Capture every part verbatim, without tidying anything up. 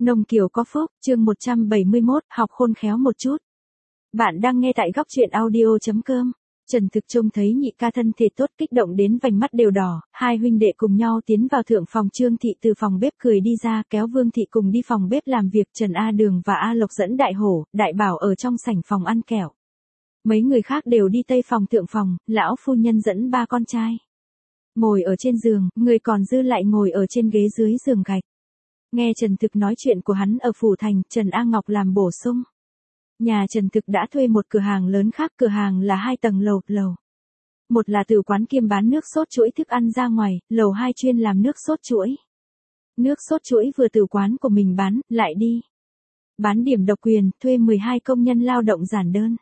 Nông Kiều có phúc, chương một trăm bảy mươi mốt, học khôn khéo một chút. Bạn đang nghe tại góc truyện audio chấm com. Trần Thực trông thấy nhị ca thân thể tốt, kích động đến vành mắt đều đỏ, hai huynh đệ cùng nhau tiến vào thượng phòng. Trương Thị từ phòng bếp cười đi ra, kéo Vương Thị cùng đi phòng bếp làm việc. Trần A Đường và A Lộc dẫn Đại Hổ, Đại Bảo ở trong sảnh phòng ăn kẹo. Mấy người khác đều đi tây phòng thượng phòng, lão phu nhân dẫn ba con trai ngồi ở trên giường, người còn dư lại ngồi ở trên ghế dưới giường gạch. Nghe Trần Thực nói chuyện của hắn ở Phủ Thành, Trần A Ngọc làm bổ sung. Nhà Trần Thực đã thuê một cửa hàng lớn khác, cửa hàng là hai tầng lầu, lầu. Một là tử quán kiêm bán nước sốt chuỗi thức ăn ra ngoài, lầu hai chuyên làm nước sốt chuỗi. Nước sốt chuỗi vừa tử quán của mình bán, lại đi bán điểm độc quyền, thuê mười hai công nhân lao động giản đơn.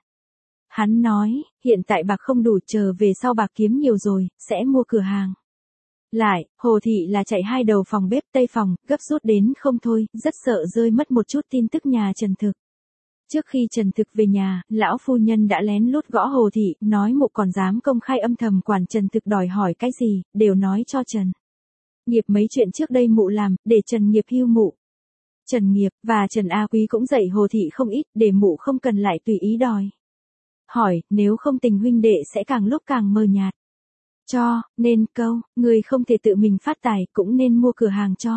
Hắn nói, hiện tại bạc không đủ, chờ về sau bạc kiếm nhiều rồi, sẽ mua cửa hàng. Lại, Hồ Thị là chạy hai đầu phòng bếp tây phòng, gấp rút đến không thôi, rất sợ rơi mất một chút tin tức nhà Trần Thực. Trước khi Trần Thực về nhà, lão phu nhân đã lén lút gõ Hồ Thị, nói mụ còn dám công khai âm thầm quản Trần Thực đòi hỏi cái gì, đều nói cho Trần Nghiệp mấy chuyện trước đây mụ làm, để Trần Nghiệp hưu mụ. Trần Nghiệp và Trần A Quý cũng dạy Hồ Thị không ít, để mụ không cần lại tùy ý đòi hỏi, nếu không tình huynh đệ sẽ càng lúc càng mờ nhạt. Cho, nên câu, người không thể tự mình phát tài, cũng nên mua cửa hàng cho.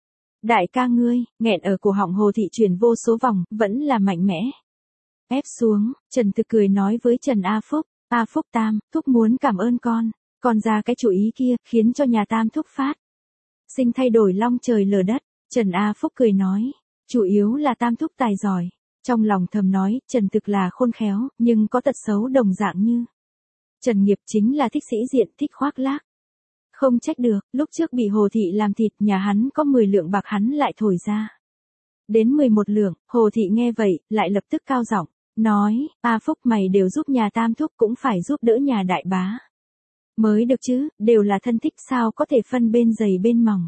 Đại ca ngươi, nghẹn ở cổ họng Hồ Thị chuyển vô số vòng, vẫn là mạnh mẽ. Ép xuống, Trần Thực cười nói với Trần A Phúc, A Phúc Tam, thúc muốn cảm ơn con, con ra cái chủ ý kia, khiến cho nhà Tam thúc phát sinh thay đổi long trời lở đất. Trần A Phúc cười nói, chủ yếu là Tam thúc tài giỏi. Trong lòng thầm nói, Trần Thực là khôn khéo, nhưng có tật xấu đồng dạng như Trần Nghiệp, chính là thích sĩ diện, thích khoác lác. Không trách được, lúc trước bị Hồ Thị làm thịt, nhà hắn có mười lượng bạc hắn lại thổi ra đến mười một lượng. Hồ Thị nghe vậy, lại lập tức cao giọng nói, A Phúc mày đều giúp nhà Tam thúc, cũng phải giúp đỡ nhà đại bá mới được chứ, đều là thân thích, sao có thể phân bên dày bên mỏng.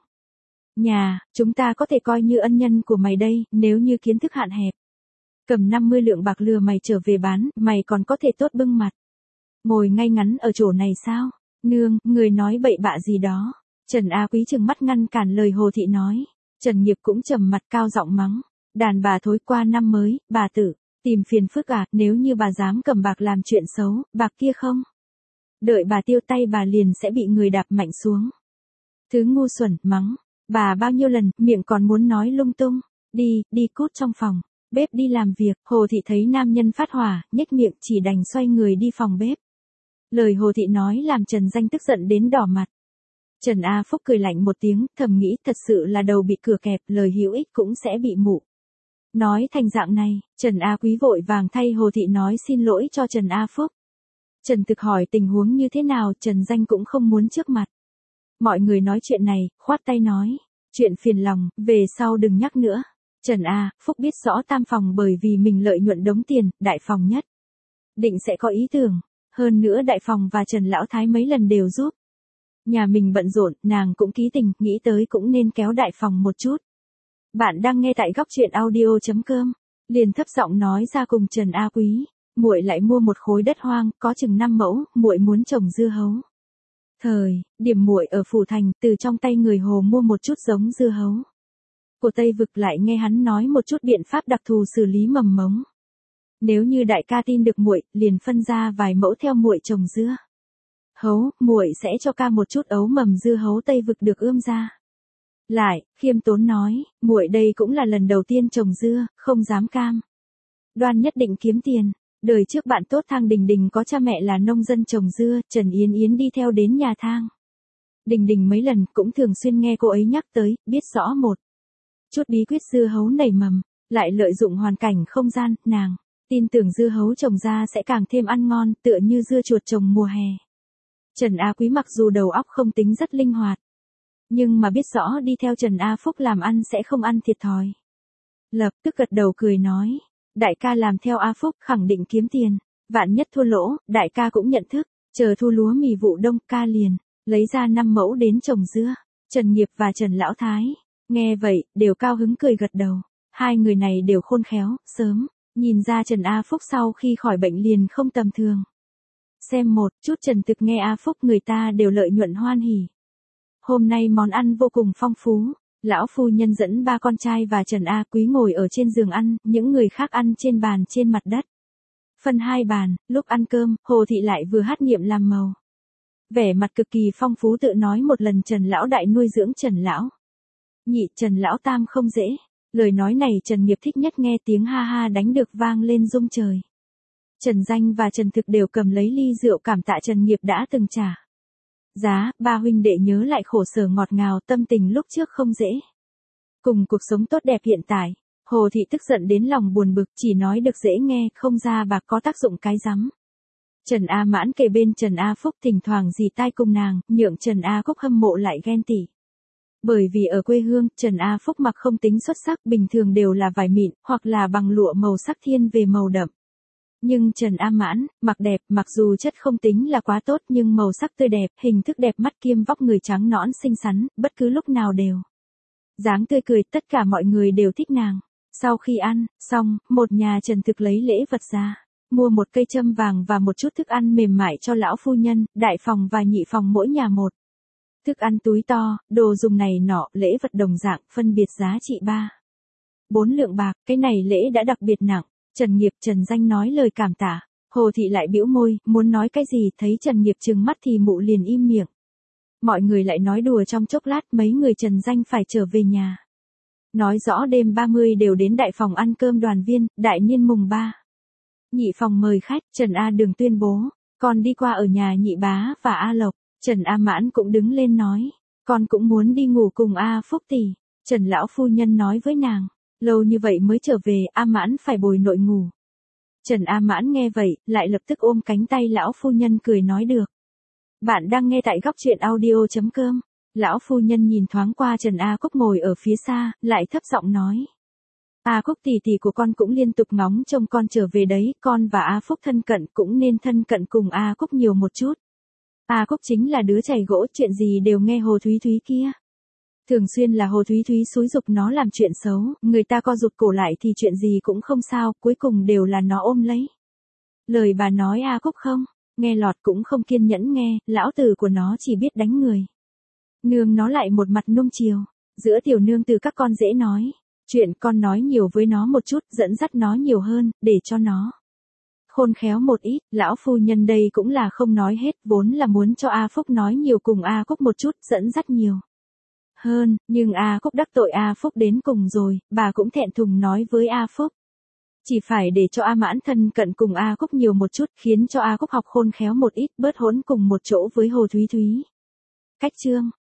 Nhà, chúng ta có thể coi như ân nhân của mày đây, nếu như kiến thức hạn hẹp. Cầm năm mươi lượng bạc lừa mày trở về bán, mày còn có thể tốt bưng mặt ngồi ngay ngắn ở chỗ này sao? Nương, người nói bậy bạ gì đó. Trần A Quý trừng mắt ngăn cản lời Hồ Thị nói. Trần Nghiệp cũng trầm mặt cao giọng mắng. Đàn bà thối, qua năm mới, bà tử tìm phiền phức à, nếu như bà dám cầm bạc làm chuyện xấu, bạc kia không đợi bà tiêu tay bà liền sẽ bị người đạp mạnh xuống. Thứ ngu xuẩn, mắng. Bà bao nhiêu lần, miệng còn muốn nói lung tung. Đi, đi cút trong phòng bếp đi làm việc. Hồ Thị thấy nam nhân phát hỏa, nhếch miệng, chỉ đành xoay người đi phòng bếp. Lời Hồ Thị nói làm Trần Danh tức giận đến đỏ mặt. Trần A Phúc cười lạnh một tiếng, thầm nghĩ thật sự là đầu bị cửa kẹp, lời hữu ích cũng sẽ bị mụ nói thành dạng này. Trần A Quý vội vàng thay Hồ Thị nói xin lỗi cho Trần A Phúc. Trần Thực hỏi tình huống như thế nào, Trần Danh cũng không muốn trước mặt mọi người nói chuyện này, khoát tay nói, chuyện phiền lòng, về sau đừng nhắc nữa. Trần A Phúc biết rõ tam phòng bởi vì mình lợi nhuận đống tiền, đại phòng nhất định sẽ có ý tưởng. Hơn nữa đại phòng và Trần Lão Thái mấy lần đều giúp nhà mình bận rộn, nàng cũng ký tình, nghĩ tới cũng nên kéo đại phòng một chút. Bạn đang nghe tại góc truyện audio chấm com. Liền thấp giọng nói ra cùng Trần A Quý, muội lại mua một khối đất hoang, có chừng năm mẫu, muội muốn trồng dưa hấu. Thời điểm muội ở Phủ Thành, từ trong tay người Hồ mua một chút giống dưa hấu của Tây Vực, lại nghe hắn nói một chút biện pháp đặc thù xử lý mầm mống. Nếu như đại ca tin được muội, liền phân ra vài mẫu theo muội trồng dưa hấu, muội sẽ cho ca một chút ấu mầm dưa hấu Tây Vực được ươm ra. Lại, khiêm tốn nói, muội đây cũng là lần đầu tiên trồng dưa, không dám cam đoan nhất định kiếm tiền. Đời trước bạn tốt Thang Đình Đình có cha mẹ là nông dân trồng dưa, Trần Yến Yến đi theo đến nhà Thang Đình Đình mấy lần, cũng thường xuyên nghe cô ấy nhắc tới, biết rõ một chút bí quyết dưa hấu nảy mầm, lại lợi dụng hoàn cảnh không gian, nàng tin tưởng dưa hấu trồng ra sẽ càng thêm ăn ngon, tựa như dưa chuột trồng mùa hè. Trần A Quý mặc dù đầu óc không tính rất linh hoạt, nhưng mà biết rõ đi theo Trần A Phúc làm ăn sẽ không ăn thiệt thòi. Lập tức gật đầu cười nói, đại ca làm theo A Phúc khẳng định kiếm tiền, vạn nhất thua lỗ, đại ca cũng nhận thức, chờ thu lúa mì vụ đông ca liền lấy ra năm mẫu đến trồng dưa. Trần Nghiệp và Trần Lão Thái nghe vậy, đều cao hứng cười gật đầu. Hai người này đều khôn khéo, sớm nhìn ra Trần A Phúc sau khi khỏi bệnh liền không tầm thường. Xem một chút Trần Thực nghe A Phúc người ta đều lợi nhuận hoan hỉ. Hôm nay món ăn vô cùng phong phú, Lão phu nhân dẫn ba con trai và Trần A Quý ngồi ở trên giường ăn, những người khác ăn trên bàn trên mặt đất. Phân hai bàn, lúc ăn cơm, Hồ Thị lại vừa hát niệm làm màu. Vẻ mặt cực kỳ phong phú tự nói một lần Trần Lão Đại nuôi dưỡng Trần Lão Nhị, Trần Lão Tam không dễ. Lời nói này Trần Nghiệp thích nhất nghe tiếng ha ha đánh được vang lên rung trời. Trần Danh và Trần Thực đều cầm lấy ly rượu cảm tạ Trần Nghiệp đã từng trả giá, ba huynh đệ nhớ lại khổ sở ngọt ngào tâm tình lúc trước không dễ. Cùng cuộc sống tốt đẹp hiện tại, Hồ Thị tức giận đến lòng buồn bực, chỉ nói được dễ nghe, không ra bạc có tác dụng cái rắm. Trần A Mãn kề bên Trần A Phúc thỉnh thoảng dì tai cùng nàng, nhượng Trần A Cúc hâm mộ lại ghen tị. Bởi vì ở quê hương, Trần A Phúc mặc không tính xuất sắc, bình thường đều là vải mịn, hoặc là bằng lụa màu sắc thiên về màu đậm. Nhưng Trần A Mãn, mặc đẹp, mặc dù chất không tính là quá tốt nhưng màu sắc tươi đẹp, hình thức đẹp mắt kiêm vóc người trắng nõn xinh xắn, bất cứ lúc nào đều dáng tươi cười, tất cả mọi người đều thích nàng. Sau khi ăn xong, một nhà Trần Thực lấy lễ vật ra, mua một cây châm vàng và một chút thức ăn mềm mại cho lão phu nhân, đại phòng và nhị phòng mỗi nhà một. Thức ăn túi to, đồ dùng này nọ, lễ vật đồng dạng, phân biệt giá trị ba, bốn lượng bạc, cái này lễ đã đặc biệt nặng. Trần Nghiệp, Trần Danh nói lời cảm tạ. Hồ Thị lại bĩu môi, muốn nói cái gì, thấy Trần Nghiệp trừng mắt thì mụ liền im miệng. Mọi người lại nói đùa trong chốc lát, mấy người Trần Danh phải trở về nhà. Nói rõ đêm ba mươi đều đến đại phòng ăn cơm đoàn viên, đại niên mùng ba. Nhị phòng mời khách, Trần A Đường tuyên bố, con đi qua ở nhà nhị bá và A Lộc. Trần A Mãn cũng đứng lên nói, con cũng muốn đi ngủ cùng A Phúc tỷ. Trần lão phu nhân nói với nàng, lâu như vậy mới trở về, A Mãn phải bồi nội ngủ. Trần A Mãn nghe vậy, lại lập tức ôm cánh tay lão phu nhân cười nói được. Bạn đang nghe tại góc truyện audio chấm com. Lão phu nhân nhìn thoáng qua Trần A Cúc ngồi ở phía xa, lại thấp giọng nói. A Cúc tỷ tỷ của con cũng liên tục ngóng trông con trở về đấy, con và A Phúc thân cận cũng nên thân cận cùng A Cúc nhiều một chút. A Cúc chính là đứa chày gỗ, chuyện gì đều nghe Hồ Thúy Thúy kia. Thường xuyên là Hồ Thúy Thúy xúi giục nó làm chuyện xấu, người ta co rụt cổ lại thì chuyện gì cũng không sao, cuối cùng đều là nó ôm lấy. Lời bà nói A Cúc không, nghe lọt cũng không kiên nhẫn nghe, lão tử của nó chỉ biết đánh người. Nương nó lại một mặt nuông chiều, giữa tiểu nương từ các con dễ nói, chuyện con nói nhiều với nó một chút, dẫn dắt nó nhiều hơn, để cho nó khôn khéo một ít. Lão phu nhân đây cũng là không nói hết, vốn là muốn cho A Phúc nói nhiều cùng A Cúc một chút, dẫn dắt nhiều hơn, nhưng A Cúc đắc tội A Phúc đến cùng rồi, bà cũng thẹn thùng nói với A Phúc. Chỉ phải để cho A Mãn thân cận cùng A Cúc nhiều một chút, khiến cho A Cúc học khôn khéo một ít, bớt hỗn cùng một chỗ với Hồ Thúy Thúy. Cách chương